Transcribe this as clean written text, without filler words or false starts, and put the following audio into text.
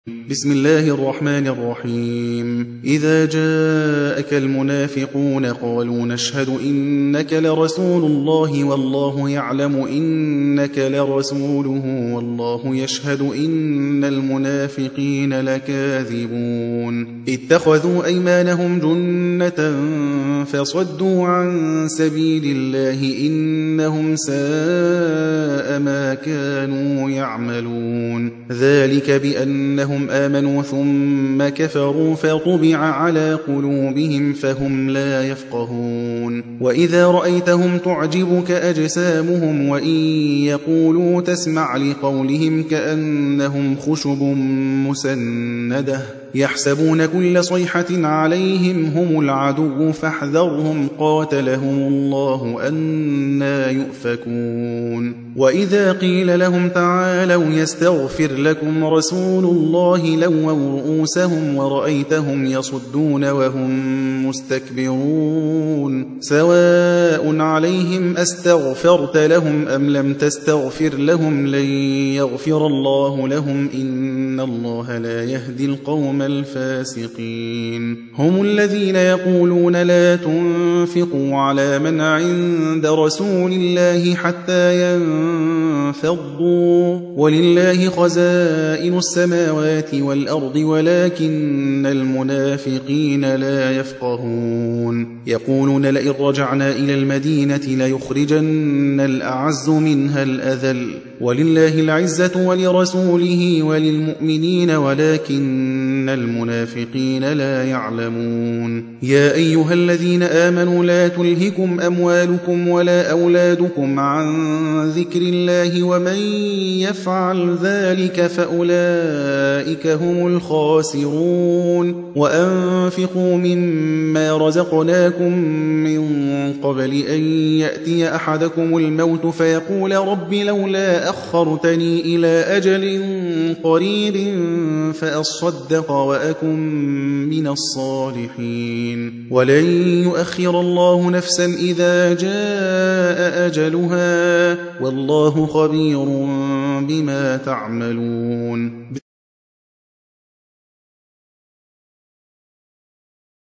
بسم الله الرحمن الرحيم. إذا جاءك المنافقون قالوا نشهد إنك لرسول الله والله يعلم إنك لرسوله والله يشهد إن المنافقين لكاذبون. اتخذوا أيمانهم جنة فصدوا عن سبيل الله إنهم ساء ما كانوا يعملون. ذلك بأنهم آمنوا ثم كفروا فطبع على قلوبهم فهم لا يفقهون. وإذا رأيتهم تعجبك أجسامهم وإن يقولوا تسمع لقولهم كأنهم خشب مسندة يحسبون كل صيحة عليهم هم العدو فاحذرهم قاتلهم الله أنى يؤفكون. وإذا قيل لهم تعالوا يستغفر لكم رسول الله لووا رؤوسهم ورأيتهم يصدون وهم مستكبرون. سواء عليهم أستغفرت لهم أم لم تستغفر لهم لن يغفر الله لهم إن الله لا يهدي القوم الفاسقين. هم الذين يقولون لا تنفقوا على من عند رسول الله حتى ينفضوا ولله خزائن السماوات والأرض ولكن المنافقين لا يفقهون. يقولون لئن رجعنا إلى المدينة ليخرجن الأعز منها الأذل ولله العزة ولرسوله وللمؤمنين ولكن المنافقين لا يعلمون. يا أيها الذين آمنوا لا تلهكم أموالكم ولا أولادكم عن ذكر الله ومن يفعل ذلك فأولئك هم الخاسرون. وأنفقوا مما رزقناكم من قبل أن يأتي أحدكم الموت فيقول رب لولا أخرتني إلى أجل قريب فأصدق وأكن من الصالحين. ولن يؤخر الله نفسا إذا جاء أجلها والله خبير بما تعملون.